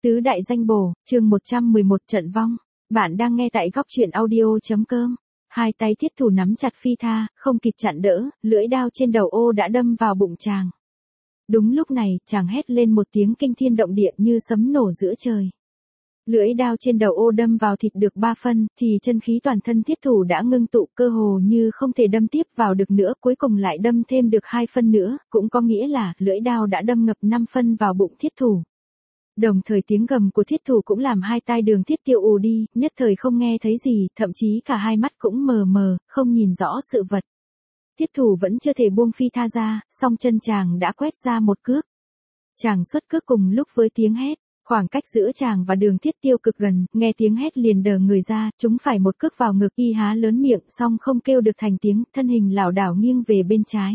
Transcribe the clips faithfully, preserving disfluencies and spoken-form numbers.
Tứ đại danh bổ, chương một trăm mười một trận vong. Bạn đang nghe tại góc truyện audio.com. Hai tay thiết thủ nắm chặt phi tha, không kịp chặn đỡ, lưỡi đao trên đầu ô đã đâm vào bụng chàng. Đúng lúc này, chàng hét lên một tiếng kinh thiên động địa như sấm nổ giữa trời. Lưỡi đao trên đầu ô đâm vào thịt được ba phân, thì chân khí toàn thân thiết thủ đã ngưng tụ, cơ hồ như không thể đâm tiếp vào được nữa, cuối cùng lại đâm thêm được hai phân nữa, cũng có nghĩa là lưỡi đao đã đâm ngập năm phân vào bụng thiết thủ. Đồng thời tiếng gầm của thiết thủ cũng làm hai tai Đường Thiết Tiêu ù đi, nhất thời không nghe thấy gì, thậm chí cả hai mắt cũng mờ mờ, không nhìn rõ sự vật. Thiết thủ vẫn chưa thể buông phi tha ra, song chân chàng đã quét ra một cước. Chàng xuất cước cùng lúc với tiếng hét, khoảng cách giữa chàng và Đường Thiết Tiêu cực gần, nghe tiếng hét liền đờ người ra, chúng phải một cước vào ngực, y há lớn miệng, song không kêu được thành tiếng, thân hình lảo đảo nghiêng về bên trái.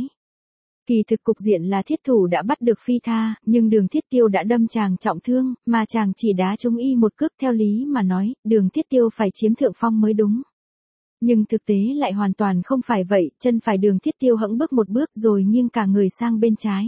Kỳ thực cục diện là thiết thủ đã bắt được phi tha, nhưng Đường Thiết Tiêu đã đâm chàng trọng thương, mà chàng chỉ đá trúng y một cước, theo lý mà nói, Đường Thiết Tiêu phải chiếm thượng phong mới đúng. Nhưng thực tế lại hoàn toàn không phải vậy, chân phải Đường Thiết Tiêu hẫng bước một bước rồi nghiêng cả người sang bên trái.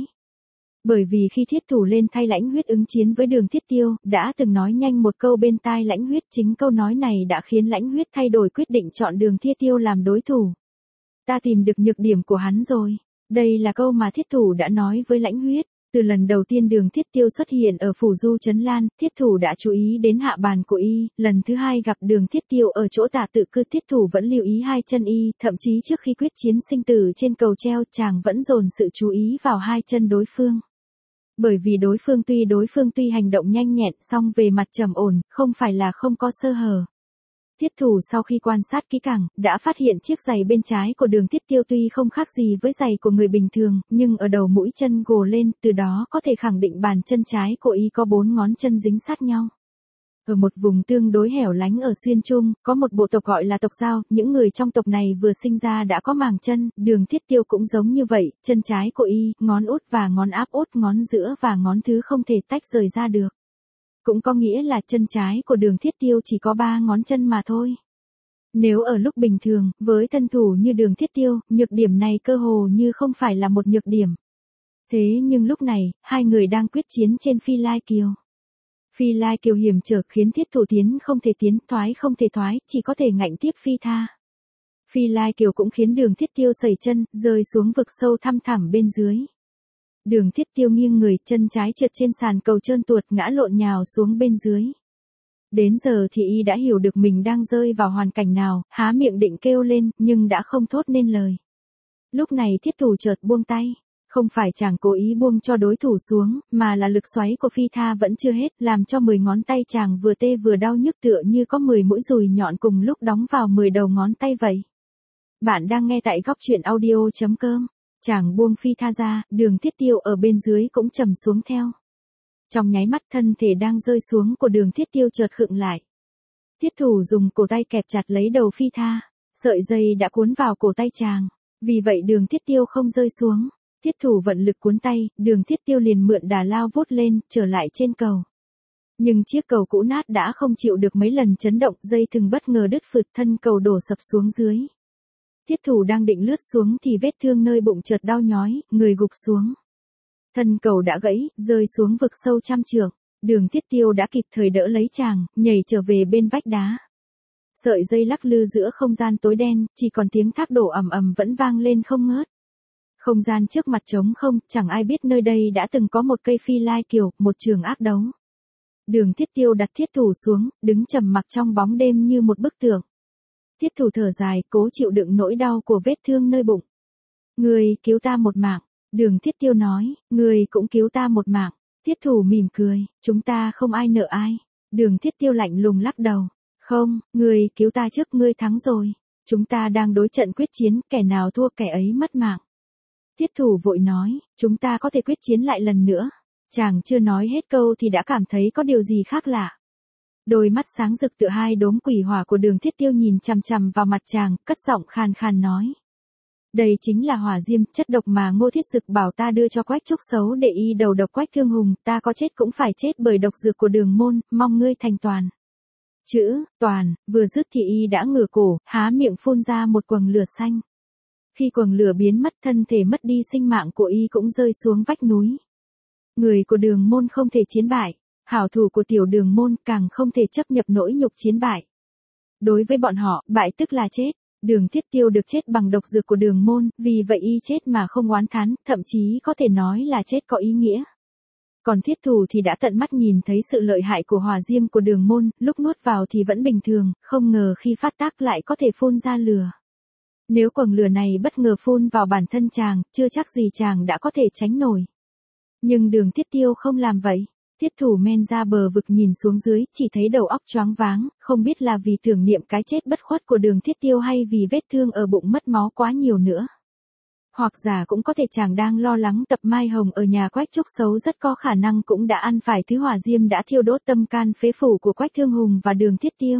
Bởi vì khi thiết thủ lên thay Lãnh Huyết ứng chiến với Đường Thiết Tiêu, đã từng nói nhanh một câu bên tai Lãnh Huyết, chính câu nói này đã khiến Lãnh Huyết thay đổi quyết định chọn Đường Thiết Tiêu làm đối thủ. Ta tìm được nhược điểm của hắn rồi. Đây là câu mà thiết thủ đã nói với Lãnh Huyết. Từ lần đầu tiên Đường Thiết Tiêu xuất hiện ở phủ Du Trấn Lan, thiết thủ đã chú ý đến hạ bàn của y, lần thứ hai gặp Đường Thiết Tiêu ở chỗ tả tự cư, thiết thủ vẫn lưu ý hai chân y, thậm chí trước khi quyết chiến sinh tử trên cầu treo, chàng vẫn dồn sự chú ý vào hai chân đối phương. Bởi vì đối phương tuy đối phương tuy hành động nhanh nhẹn, song về mặt trầm ổn, không phải là không có sơ hở. Thiết thủ sau khi quan sát kỹ càng, đã phát hiện chiếc giày bên trái của Đường Thiết Tiêu tuy không khác gì với giày của người bình thường, nhưng ở đầu mũi chân gồ lên, từ đó có thể khẳng định bàn chân trái của y có bốn ngón chân dính sát nhau. Ở một vùng tương đối hẻo lánh ở Xuyên Trung, có một bộ tộc gọi là tộc Dao, những người trong tộc này vừa sinh ra đã có màng chân, Đường Thiết Tiêu cũng giống như vậy, chân trái của y, ngón út và ngón áp út, ngón giữa và ngón thứ không thể tách rời ra được. Cũng có nghĩa là chân trái của Đường Thiết Tiêu chỉ có ba ngón chân mà thôi. Nếu ở lúc bình thường, với thân thủ như Đường Thiết Tiêu, nhược điểm này cơ hồ như không phải là một nhược điểm. Thế nhưng lúc này, hai người đang quyết chiến trên Phi Lai Kiều. Phi Lai Kiều hiểm trở khiến thiết thủ tiến không thể tiến, thoái không thể thoái, chỉ có thể ngạnh tiếp phi tha. Phi Lai Kiều cũng khiến Đường Thiết Tiêu sẩy chân, rơi xuống vực sâu thăm thẳm bên dưới. Đường Thiết Tiêu nghiêng người, chân trái trượt trên sàn cầu trơn tuột, ngã lộn nhào xuống bên dưới. Đến giờ thì y đã hiểu được mình đang rơi vào hoàn cảnh nào, há miệng định kêu lên, nhưng đã không thốt nên lời. Lúc này thiết thủ chợt buông tay. Không phải chàng cố ý buông cho đối thủ xuống, mà là lực xoáy của phi tha vẫn chưa hết, làm cho mười ngón tay chàng vừa tê vừa đau nhức, tựa như có mười mũi dùi nhọn cùng lúc đóng vào mười đầu ngón tay vậy. Bạn đang nghe tại góc truyện audio.com. Chàng buông phi tha ra, Đường Thiết Tiêu ở bên dưới cũng trầm xuống theo. Trong nháy mắt thân thể đang rơi xuống của Đường Thiết Tiêu chợt khựng lại. Thiết thủ dùng cổ tay kẹp chặt lấy đầu phi tha, sợi dây đã cuốn vào cổ tay chàng, vì vậy Đường Thiết Tiêu không rơi xuống. Thiết thủ vận lực cuốn tay, Đường Thiết Tiêu liền mượn đà lao vút lên, trở lại trên cầu. Nhưng chiếc cầu cũ nát đã không chịu được mấy lần chấn động, dây thừng bất ngờ đứt phượt, thân cầu đổ sập xuống dưới. Thiết thủ đang định lướt xuống thì vết thương nơi bụng chợt đau nhói, người gục xuống. Thân cầu đã gãy, rơi xuống vực sâu trăm trượng. Đường Thiết Tiêu đã kịp thời đỡ lấy chàng, nhảy trở về bên vách đá. Sợi dây lắc lư giữa không gian tối đen, chỉ còn tiếng thác đổ ầm ầm vẫn vang lên không ngớt. Không gian trước mặt trống không, chẳng ai biết nơi đây đã từng có một cây Phi Lai Kiều, một trường ác đấu. Đường Thiết Tiêu đặt thiết thủ xuống, đứng trầm mặc trong bóng đêm như một bức tượng. Thiết thủ thở dài, cố chịu đựng nỗi đau của vết thương nơi bụng. Người cứu ta một mạng, Đường Thiết Tiêu nói, người cũng cứu ta một mạng. Thiết thủ mỉm cười, chúng ta không ai nợ ai. Đường Thiết Tiêu lạnh lùng lắc đầu, không, người cứu ta trước, ngươi thắng rồi. Chúng ta đang đối trận quyết chiến, kẻ nào thua kẻ ấy mất mạng. Thiết thủ vội nói, chúng ta có thể quyết chiến lại lần nữa. Chàng chưa nói hết câu thì đã cảm thấy có điều gì khác lạ. Đôi mắt sáng rực tựa hai đốm quỷ hỏa của Đường Thiết Tiêu nhìn chằm chằm vào mặt chàng, cất giọng khàn khàn nói. Đây chính là hỏa diêm, chất độc mà Ngô Thiết Dực bảo ta đưa cho Quách Trúc Xấu để y đầu độc Quách Thương Hùng, ta có chết cũng phải chết bởi độc dược của Đường môn, mong ngươi thành toàn. Chữ, toàn, vừa dứt thì y đã ngửa cổ, há miệng phun ra một quầng lửa xanh. Khi quầng lửa biến mất, thân thể mất đi sinh mạng của y cũng rơi xuống vách núi. Người của Đường môn không thể chiến bại. Hảo thủ của tiểu đường môn càng không thể chấp nhập nỗi nhục chiến bại. Đối với bọn họ, bại tức là chết. Đường Thiết Tiêu được chết bằng độc dược của đường môn, vì vậy y chết mà không oán thán, thậm chí có thể nói là chết có ý nghĩa. Còn thiết thủ thì đã tận mắt nhìn thấy sự lợi hại của hỏa diêm của đường môn, lúc nuốt vào thì vẫn bình thường, không ngờ khi phát tác lại có thể phun ra lửa. Nếu quầng lửa này bất ngờ phun vào bản thân chàng, chưa chắc gì chàng đã có thể tránh nổi. Nhưng Đường Thiết Tiêu không làm vậy. Thiết thủ men ra bờ vực nhìn xuống dưới, chỉ thấy đầu óc choáng váng, không biết là vì tưởng niệm cái chết bất khuất của Đường Thiết Tiêu hay vì vết thương ở bụng mất máu quá nhiều nữa. Hoặc giả cũng có thể chàng đang lo lắng Tập Mai Hồng ở nhà Quách Trúc Xấu rất có khả năng cũng đã ăn phải thứ hỏa diêm đã thiêu đốt tâm can phế phủ của Quách Thương Hùng và Đường Thiết Tiêu.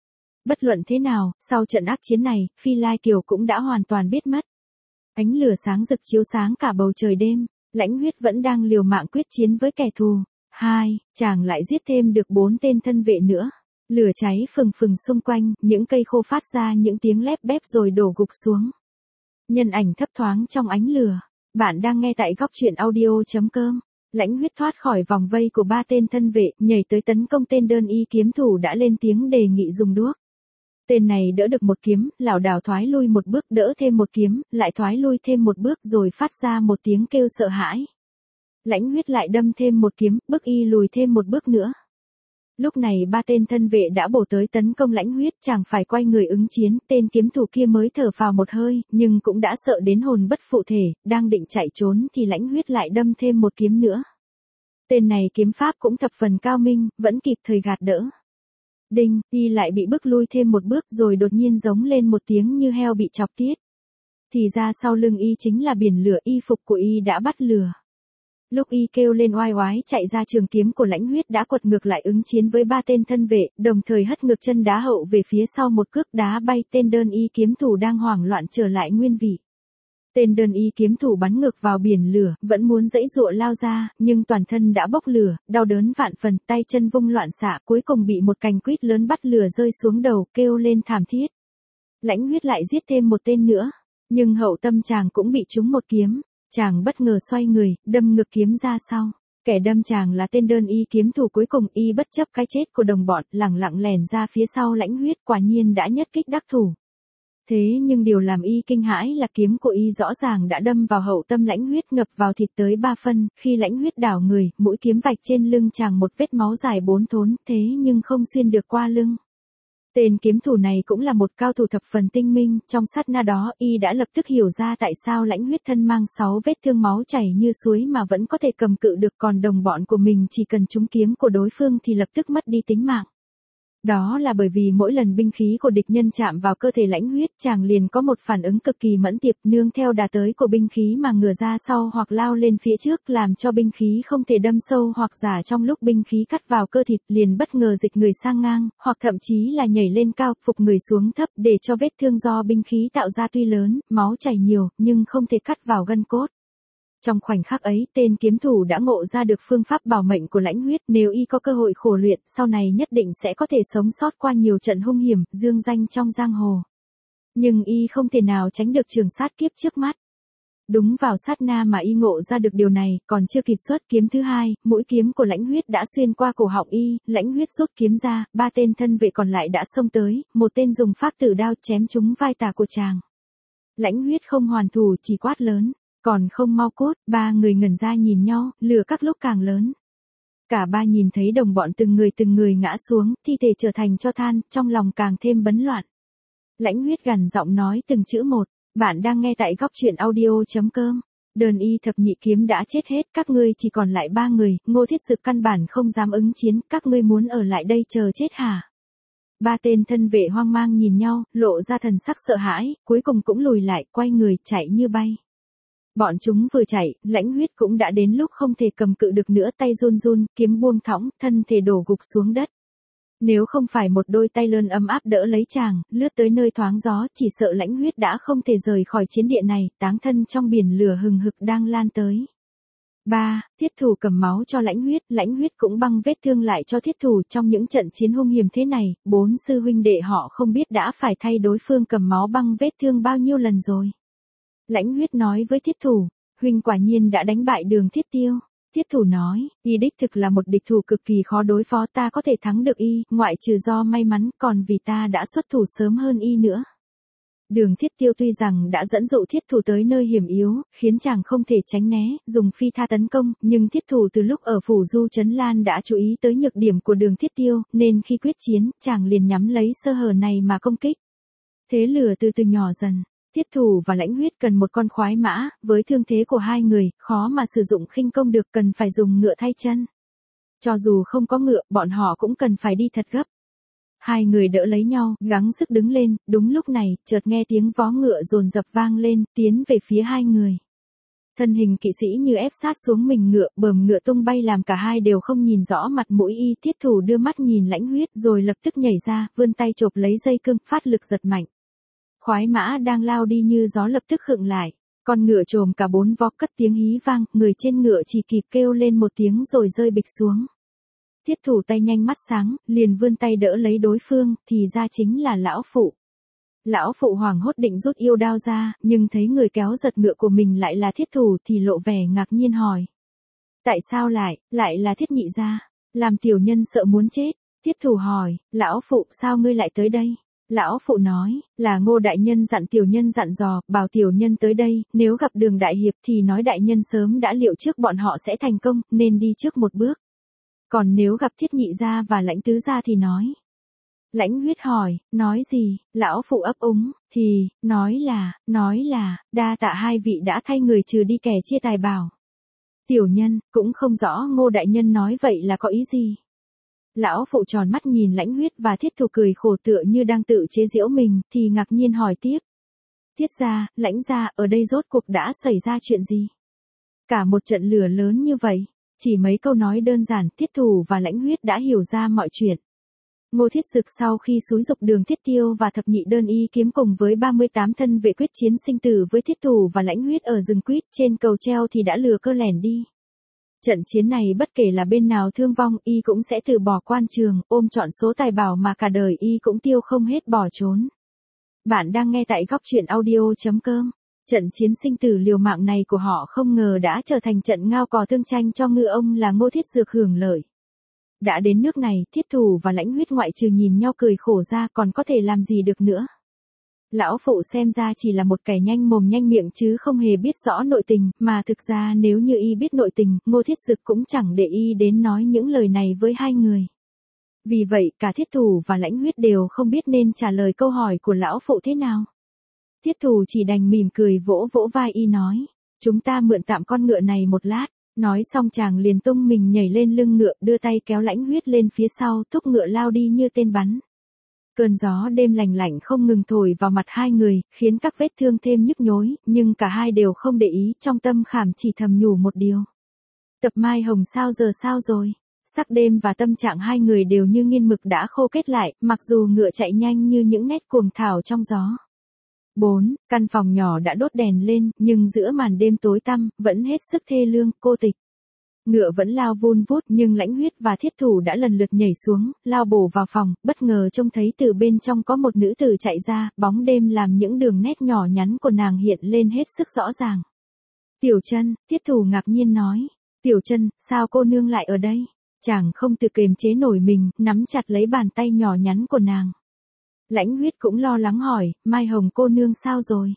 Bất luận thế nào, sau trận ác chiến này, Phi Lai Kiều cũng đã hoàn toàn biết mất. Ánh lửa sáng rực chiếu sáng cả bầu trời đêm, Lãnh Huyết vẫn đang liều mạng quyết chiến với kẻ thù. Hai, chàng lại giết thêm được bốn tên thân vệ nữa. Lửa cháy phừng phừng xung quanh, những cây khô phát ra những tiếng lép bép rồi đổ gục xuống. Nhân ảnh thấp thoáng trong ánh lửa. Bạn đang nghe tại góc truyện audio chấm com. Lãnh Huyết thoát khỏi vòng vây của ba tên thân vệ, nhảy tới tấn công tên đơn y kiếm thủ đã lên tiếng đề nghị dùng đuốc. Tên này đỡ được một kiếm, lảo đảo thoái lui một bước, đỡ thêm một kiếm, lại thoái lui thêm một bước rồi phát ra một tiếng kêu sợ hãi. Lãnh Huyết lại đâm thêm một kiếm, bước y lùi thêm một bước nữa. Lúc này ba tên thân vệ đã bổ tới tấn công Lãnh Huyết, chàng phải quay người ứng chiến, tên kiếm thủ kia mới thở phào một hơi, nhưng cũng đã sợ đến hồn bất phụ thể, đang định chạy trốn thì Lãnh Huyết lại đâm thêm một kiếm nữa. Tên này kiếm pháp cũng thập phần cao minh, vẫn kịp thời gạt đỡ. Đinh, y lại bị bức lui thêm một bước rồi đột nhiên giống lên một tiếng như heo bị chọc tiết. Thì ra sau lưng y chính là biển lửa, y phục của y đã bắt lửa. Lúc y kêu lên oai oái chạy ra, trường kiếm của Lãnh Huyết đã quật ngược lại ứng chiến với ba tên thân vệ, đồng thời hất ngược chân đá hậu về phía sau một cước đá bay tên đơn y kiếm thủ đang hoảng loạn trở lại nguyên vị. Tên đơn y kiếm thủ bắn ngược vào biển lửa, vẫn muốn giãy giụa lao ra, nhưng toàn thân đã bốc lửa, đau đớn vạn phần, tay chân vung loạn xạ, cuối cùng bị một cành quýt lớn bắt lửa rơi xuống đầu, kêu lên thảm thiết. Lãnh Huyết lại giết thêm một tên nữa, nhưng hậu tâm chàng cũng bị trúng một kiếm. Chàng bất ngờ xoay người, đâm ngược kiếm ra sau. Kẻ đâm chàng là tên đơn y kiếm thủ cuối cùng, y bất chấp cái chết của đồng bọn, lẳng lặng lèn ra phía sau Lãnh Huyết, quả nhiên đã nhất kích đắc thủ. Thế nhưng điều làm y kinh hãi là kiếm của y rõ ràng đã đâm vào hậu tâm Lãnh Huyết, ngập vào thịt tới ba phân, khi Lãnh Huyết đảo người, mũi kiếm vạch trên lưng chàng một vết máu dài bốn thốn, thế nhưng không xuyên được qua lưng. Tên kiếm thủ này cũng là một cao thủ thập phần tinh minh, trong sát na đó, y đã lập tức hiểu ra tại sao Lãnh Huyết thân mang sáu vết thương máu chảy như suối mà vẫn có thể cầm cự được, còn đồng bọn của mình chỉ cần trúng kiếm của đối phương thì lập tức mất đi tính mạng. Đó là bởi vì mỗi lần binh khí của địch nhân chạm vào cơ thể Lãnh Huyết, chàng liền có một phản ứng cực kỳ mẫn tiệp, nương theo đà tới của binh khí mà ngửa ra sau hoặc lao lên phía trước, làm cho binh khí không thể đâm sâu, hoặc giả trong lúc binh khí cắt vào cơ thịt liền bất ngờ dịch người sang ngang, hoặc thậm chí là nhảy lên cao, phục người xuống thấp, để cho vết thương do binh khí tạo ra tuy lớn, máu chảy nhiều, nhưng không thể cắt vào gân cốt. Trong khoảnh khắc ấy, tên kiếm thủ đã ngộ ra được phương pháp bảo mệnh của Lãnh Huyết, nếu y có cơ hội khổ luyện, sau này nhất định sẽ có thể sống sót qua nhiều trận hung hiểm, dương danh trong giang hồ. Nhưng y không thể nào tránh được trường sát kiếp trước mắt. Đúng vào sát na mà y ngộ ra được điều này, còn chưa kịp xuất kiếm thứ hai, mũi kiếm của Lãnh Huyết đã xuyên qua cổ họng y, Lãnh Huyết rút kiếm ra, ba tên thân vệ còn lại đã xông tới, một tên dùng pháp tử đao chém trúng vai tả của chàng. Lãnh Huyết không hoàn thủ, chỉ quát lớn. Còn không mau cút, ba người ngẩn ra nhìn nhau, lửa các lúc càng lớn. Cả ba nhìn thấy đồng bọn từng người từng người ngã xuống, thi thể trở thành tro than, trong lòng càng thêm bấn loạn. Lãnh Huyết gằn giọng nói từng chữ một, bạn đang nghe tại góc truyện audio chấm com. Đơn y thập nhị kiếm đã chết hết, các ngươi chỉ còn lại ba người, Ngô Thiết Dực căn bản không dám ứng chiến, các ngươi muốn ở lại đây chờ chết hả? Ba tên thân vệ hoang mang nhìn nhau, lộ ra thần sắc sợ hãi, cuối cùng cũng lùi lại, quay người, chạy như bay. Bọn chúng vừa chạy, Lãnh Huyết cũng đã đến lúc không thể cầm cự được nữa, tay run run, kiếm buông thõng, thân thể đổ gục xuống đất. Nếu không phải một đôi tay lớn ấm áp đỡ lấy chàng, lướt tới nơi thoáng gió, chỉ sợ Lãnh Huyết đã không thể rời khỏi chiến địa này, táng thân trong biển lửa hừng hực đang lan tới. ba. Thiết thủ cầm máu cho Lãnh Huyết, Lãnh Huyết cũng băng vết thương lại cho thiết thủ. Trong những trận chiến hung hiểm thế này, bốn sư huynh đệ họ không biết đã phải thay đối phương cầm máu băng vết thương bao nhiêu lần rồi. Lãnh Huyết nói với thiết thủ, huynh quả nhiên đã đánh bại Đường Thiết Tiêu. Thiết thủ nói, y đích thực là một địch thủ cực kỳ khó đối phó, ta có thể thắng được y, ngoại trừ do may mắn, còn vì ta đã xuất thủ sớm hơn y nữa. Đường Thiết Tiêu tuy rằng đã dẫn dụ thiết thủ tới nơi hiểm yếu, khiến chàng không thể tránh né, dùng phi tha tấn công, nhưng thiết thủ từ lúc ở phủ Du Trấn Lan đã chú ý tới nhược điểm của Đường Thiết Tiêu, nên khi quyết chiến, chàng liền nhắm lấy sơ hở này mà công kích. Thế lửa từ từ nhỏ dần. Thiết thủ và Lãnh Huyết cần một con khoái mã, với thương thế của hai người, khó mà sử dụng khinh công được, cần phải dùng ngựa thay chân. Cho dù không có ngựa, bọn họ cũng cần phải đi thật gấp. Hai người đỡ lấy nhau, gắng sức đứng lên, đúng lúc này, chợt nghe tiếng vó ngựa dồn dập vang lên, tiến về phía hai người. Thân hình kỵ sĩ như ép sát xuống mình ngựa, bờm ngựa tung bay làm cả hai đều không nhìn rõ mặt mũi y. Thiết thủ đưa mắt nhìn Lãnh Huyết rồi lập tức nhảy ra, vươn tay chộp lấy dây cương, phát lực giật mạnh. Khoái mã đang lao đi như gió lập tức khựng lại. Con ngựa trồm cả bốn vó, cất tiếng hí vang, người trên ngựa chỉ kịp kêu lên một tiếng rồi rơi bịch xuống. Thiết thủ tay nhanh mắt sáng, liền vươn tay đỡ lấy đối phương, thì ra chính là lão phụ. Lão phụ hoảng hốt định rút yêu đao ra, nhưng thấy người kéo giật ngựa của mình lại là thiết thủ thì lộ vẻ ngạc nhiên hỏi. Tại sao lại, lại là thiết nhị gia? Làm tiểu nhân sợ muốn chết. Thiết thủ hỏi, lão phụ sao ngươi lại tới đây? Lão phụ nói, là Ngô đại nhân dặn tiểu nhân dặn dò, bảo tiểu nhân tới đây, nếu gặp Đường đại hiệp thì nói đại nhân sớm đã liệu trước bọn họ sẽ thành công, nên đi trước một bước. Còn nếu gặp Thiết nhị gia và Lãnh tứ gia thì nói. Lãnh Huyết hỏi, nói gì? Lão phụ ấp úng, thì, nói là, nói là, đa tạ hai vị đã thay người trừ đi kẻ chia tài bảo. Tiểu nhân, cũng không rõ Ngô đại nhân nói vậy là có ý gì. Lão phụ tròn mắt nhìn Lãnh Huyết và Thiết thủ cười khổ tựa như đang tự chế giễu mình, thì ngạc nhiên hỏi tiếp. Thiết gia, Lãnh gia, ở đây rốt cuộc đã xảy ra chuyện gì? Cả một trận lửa lớn như vậy, chỉ mấy câu nói đơn giản, Thiết thủ và Lãnh Huyết đã hiểu ra mọi chuyện. Ngô Thiết Dực sau khi xúi dục Đường Thiết Tiêu và thập nhị đơn y kiếm cùng với ba mươi tám thân vệ quyết chiến sinh tử với Thiết thủ và Lãnh Huyết ở rừng quýt trên cầu treo thì đã lừa cơ lẻn đi. Trận chiến này bất kể là bên nào thương vong, y cũng sẽ từ bỏ quan trường, ôm trọn số tài bảo mà cả đời y cũng tiêu không hết bỏ trốn. Bạn đang nghe tại góc truyện audio chấm com. Trận chiến sinh tử liều mạng này của họ không ngờ đã trở thành trận ngao cò thương tranh cho ngư ông là Ngô Thiết Dược hưởng lợi. Đã đến nước này, Thiết thủ và Lãnh Huyết ngoại trừ nhìn nhau cười khổ ra còn có thể làm gì được nữa. Lão phụ xem ra chỉ là một kẻ nhanh mồm nhanh miệng chứ không hề biết rõ nội tình, mà thực ra nếu như y biết nội tình, Ngô Thiết Dực cũng chẳng để y đến nói những lời này với hai người. Vì vậy, cả Thiết thủ và Lãnh Huyết đều không biết nên trả lời câu hỏi của lão phụ thế nào. Thiết thủ chỉ đành mỉm cười vỗ vỗ vai y nói, chúng ta mượn tạm con ngựa này một lát. Nói xong chàng liền tung mình nhảy lên lưng ngựa, đưa tay kéo Lãnh Huyết lên phía sau, thúc ngựa lao đi như tên bắn. Cơn gió đêm lành lạnh không ngừng thổi vào mặt hai người, khiến các vết thương thêm nhức nhối, nhưng cả hai đều không để ý, trong tâm khảm chỉ thầm nhủ một điều. Tập Mai Hồng sao giờ sao rồi? Sắc đêm và tâm trạng hai người đều như nghiên mực đã khô kết lại, mặc dù ngựa chạy nhanh như những nét cuồng thảo trong gió. bốn. Căn phòng nhỏ đã đốt đèn lên, nhưng giữa màn đêm tối tăm, vẫn hết sức thê lương, cô tịch. Ngựa vẫn lao vun vút, nhưng Lãnh Huyết và Thiết thủ đã lần lượt nhảy xuống, lao bổ vào phòng, bất ngờ trông thấy từ bên trong có một nữ tử chạy ra, bóng đêm làm những đường nét nhỏ nhắn của nàng hiện lên hết sức rõ ràng. Tiểu Chân, Thiết thủ ngạc nhiên nói. Tiểu Chân, sao cô nương lại ở đây? Chàng không tự kiềm chế nổi mình, nắm chặt lấy bàn tay nhỏ nhắn của nàng. Lãnh Huyết cũng lo lắng hỏi, Mai Hồng cô nương sao rồi?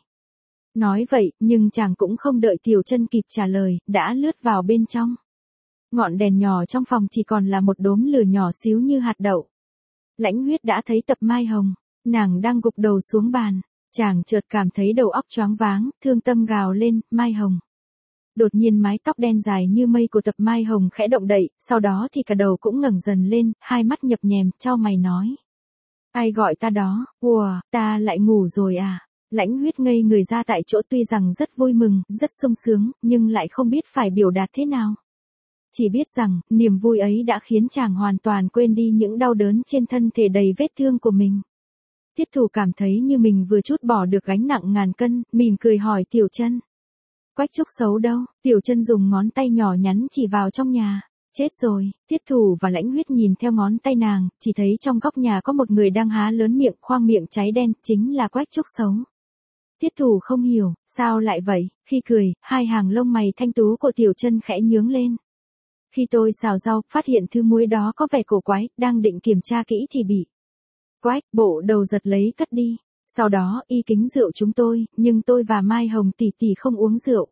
Nói vậy, nhưng chàng cũng không đợi Tiểu Chân kịp trả lời, đã lướt vào bên trong. Ngọn đèn nhỏ trong phòng chỉ còn là một đốm lửa nhỏ xíu như hạt đậu. Lãnh Huyết đã thấy Tập Mai Hồng, nàng đang gục đầu xuống bàn, chàng chợt cảm thấy đầu óc choáng váng, thương tâm gào lên, Mai Hồng. Đột nhiên mái tóc đen dài như mây của Tập Mai Hồng khẽ động đậy, sau đó thì cả đầu cũng ngẩng dần lên, hai mắt nhập nhèm, chau mày nói. Ai gọi ta đó, ùa, ta lại ngủ rồi à? Lãnh Huyết ngây người ra tại chỗ, tuy rằng rất vui mừng, rất sung sướng, nhưng lại không biết phải biểu đạt thế nào. Chỉ biết rằng, niềm vui ấy đã khiến chàng hoàn toàn quên đi những đau đớn trên thân thể đầy vết thương của mình. Thiết thủ cảm thấy như mình vừa chút bỏ được gánh nặng ngàn cân, mỉm cười hỏi Tiểu Chân. Quách Trúc xấu đâu? Tiểu Chân dùng ngón tay nhỏ nhắn chỉ vào trong nhà. Chết rồi, Thiết thủ và Lãnh Huyết nhìn theo ngón tay nàng, chỉ thấy trong góc nhà có một người đang há lớn miệng, khoang miệng cháy đen, chính là Quách Trúc xấu. Thiết thủ không hiểu, sao lại vậy, khi cười, hai hàng lông mày thanh tú của Tiểu Chân khẽ nhướng lên. Khi tôi xào rau, phát hiện thứ muối đó có vẻ cổ quái, đang định kiểm tra kỹ thì bị quách, bộ đầu giật lấy cất đi. Sau đó, y kính rượu chúng tôi, nhưng tôi và Mai Hồng tỷ tỷ không uống rượu.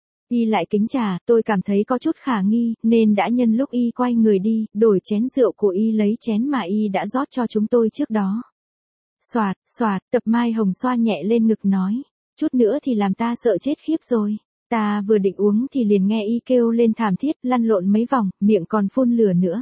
Y lại kính trà, tôi cảm thấy có chút khả nghi, nên đã nhân lúc y quay người đi, đổi chén rượu của y lấy chén mà y đã rót cho chúng tôi trước đó. Xoạt, xoạt, Tập Mai Hồng xoa nhẹ lên ngực nói, chút nữa thì làm ta sợ chết khiếp rồi. Ta vừa định uống thì liền nghe y kêu lên thảm thiết, lăn lộn mấy vòng, miệng còn phun lửa nữa.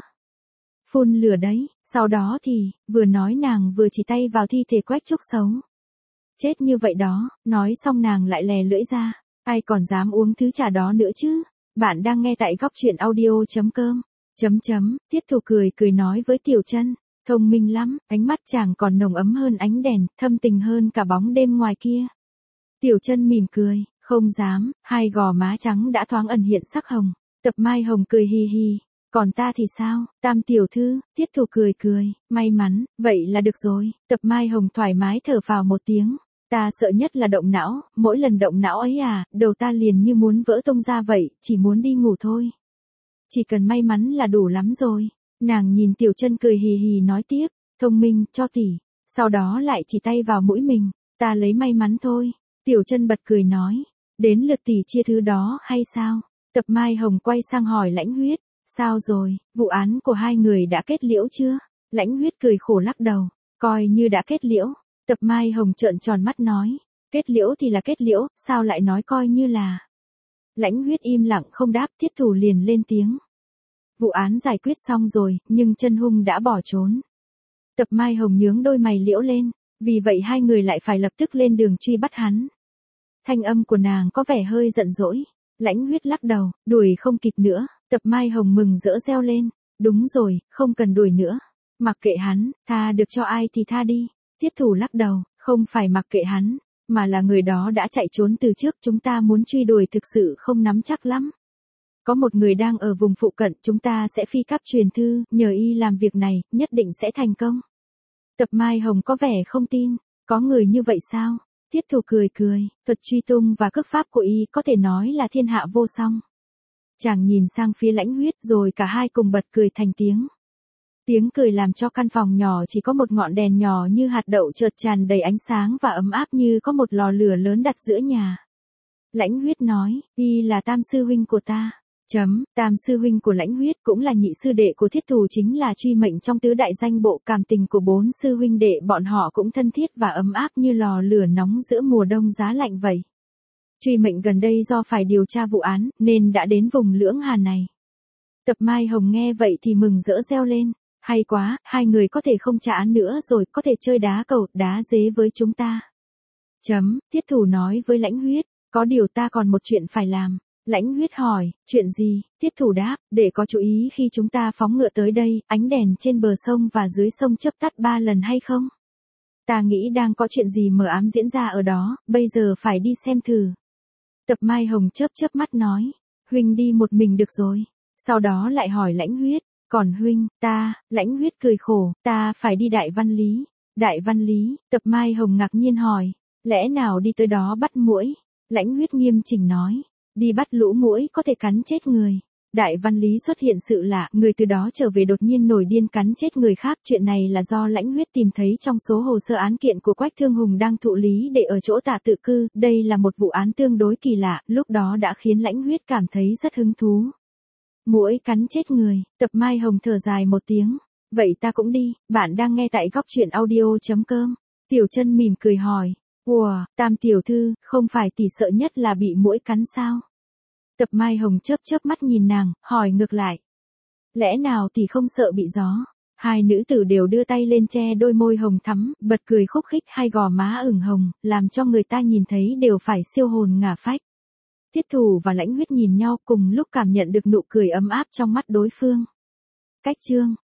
Phun lửa đấy, sau đó thì, vừa nói nàng vừa chỉ tay vào thi thể Quách Trúc xấu. Chết như vậy đó, nói xong nàng lại lè lưỡi ra, ai còn dám uống thứ trà đó nữa chứ. Bạn đang nghe tại góc truyện audio.com. Chấm chấm, Tiết Thù cười cười nói với Tiểu Chân, thông minh lắm, ánh mắt chàng còn nồng ấm hơn ánh đèn, thâm tình hơn cả bóng đêm ngoài kia. Tiểu Chân mỉm cười, không dám, hai gò má trắng đã thoáng ẩn hiện sắc hồng. Tập Mai Hồng cười hì hì, còn ta thì sao, Tam tiểu thư, Tiết Thù cười cười, may mắn, vậy là được rồi. Tập Mai Hồng thoải mái thở phào một tiếng, ta sợ nhất là động não, mỗi lần động não ấy à, đầu ta liền như muốn vỡ tung ra vậy, chỉ muốn đi ngủ thôi. Chỉ cần may mắn là đủ lắm rồi. Nàng nhìn Tiểu Chân cười hì hì nói tiếp, thông minh, cho tỷ. Sau đó lại chỉ tay vào mũi mình, ta lấy may mắn thôi. Tiểu Chân bật cười nói, đến lượt tỷ chia thứ đó hay sao? Tập Mai Hồng quay sang hỏi Lãnh Huyết, sao rồi, vụ án của hai người đã kết liễu chưa? Lãnh Huyết cười khổ lắc đầu, coi như đã kết liễu. Tập Mai Hồng trợn tròn mắt nói, kết liễu thì là kết liễu, sao lại nói coi như là. Lãnh Huyết im lặng không đáp, Thiết Thủ liền lên tiếng. Vụ án giải quyết xong rồi, nhưng chân hung đã bỏ trốn. Tập Mai Hồng nhướng đôi mày liễu lên, vì vậy hai người lại phải lập tức lên đường truy bắt hắn. Thanh âm của nàng có vẻ hơi giận dỗi. Lãnh Huyết lắc đầu, đuổi không kịp nữa. Tập Mai Hồng mừng rỡ reo lên, đúng rồi, không cần đuổi nữa. Mặc kệ hắn, tha được cho ai thì tha đi. Tiết Thủ lắc đầu, không phải mặc kệ hắn, mà là người đó đã chạy trốn từ trước, chúng ta muốn truy đuổi thực sự không nắm chắc lắm. Có một người đang ở vùng phụ cận, chúng ta sẽ phi cáp truyền thư, nhờ y làm việc này, nhất định sẽ thành công. Tập Mai Hồng có vẻ không tin, có người như vậy sao? Tiết Thủ cười cười, thuật truy tung và cước pháp của y có thể nói là thiên hạ vô song. Chàng nhìn sang phía Lãnh Huyết rồi cả hai cùng bật cười thành tiếng. Tiếng cười làm cho căn phòng nhỏ chỉ có một ngọn đèn nhỏ như hạt đậu chợt tràn đầy ánh sáng và ấm áp như có một lò lửa lớn đặt giữa nhà. Lãnh Huyết nói, y là Tam sư huynh của ta. Chấm, Tam sư huynh của Lãnh Huyết cũng là nhị sư đệ của Thiết Thủ, chính là truy mệnh trong tứ đại danh bộ. Cảm tình của bốn sư huynh đệ bọn họ cũng thân thiết và ấm áp như lò lửa nóng giữa mùa đông giá lạnh vậy. Truy mệnh gần đây do phải điều tra vụ án, nên đã đến vùng Lưỡng Hà này. Tập Mai Hồng nghe vậy thì mừng rỡ reo lên, hay quá, hai người có thể không trả án nữa rồi, có thể chơi đá cầu, đá dế với chúng ta. Chấm, Tiết Thủ nói với Lãnh Huyết, có điều ta còn một chuyện phải làm. Lãnh Huyết hỏi, chuyện gì? Tiết Thủ đáp, để có chú ý khi chúng ta phóng ngựa tới đây, ánh đèn trên bờ sông và dưới sông chớp tắt ba lần hay không? Ta nghĩ đang có chuyện gì mờ ám diễn ra ở đó, bây giờ phải đi xem thử. Tập Mai Hồng chớp chớp mắt nói, huynh đi một mình được rồi. Sau đó lại hỏi Lãnh Huyết, còn huynh, ta, Lãnh Huyết cười khổ, ta phải đi Đại Văn Lý. Đại Văn Lý, Tập Mai Hồng ngạc nhiên hỏi, lẽ nào đi tới đó bắt muỗi? Lãnh Huyết nghiêm chỉnh nói, đi bắt lũ muỗi có thể cắn chết người. Đại Văn Lý xuất hiện sự lạ, người từ đó trở về đột nhiên nổi điên cắn chết người khác. Chuyện này là do Lãnh Huyết tìm thấy trong số hồ sơ án kiện của Quách Thương Hùng đang thụ lý để ở chỗ Tạ Tự Cư. Đây là một vụ án tương đối kỳ lạ, lúc đó đã khiến Lãnh Huyết cảm thấy rất hứng thú. Muỗi cắn chết người, Tập Mai Hồng thở dài một tiếng. Vậy ta cũng đi, bạn đang nghe tại góc truyện audio.com. Tiểu Chân mỉm cười hỏi, ủa, Tam tiểu thư, không phải tỷ sợ nhất là bị muỗi cắn sao? Tập Mai Hồng chớp chớp mắt nhìn nàng, hỏi ngược lại. Lẽ nào tỷ không sợ bị gió? Hai nữ tử đều đưa tay lên che đôi môi hồng thắm, bật cười khúc khích, hai gò má ửng hồng, làm cho người ta nhìn thấy đều phải siêu hồn ngả phách. Tiết Thủ và Lãnh Huyết nhìn nhau cùng lúc cảm nhận được nụ cười ấm áp trong mắt đối phương. Cách chương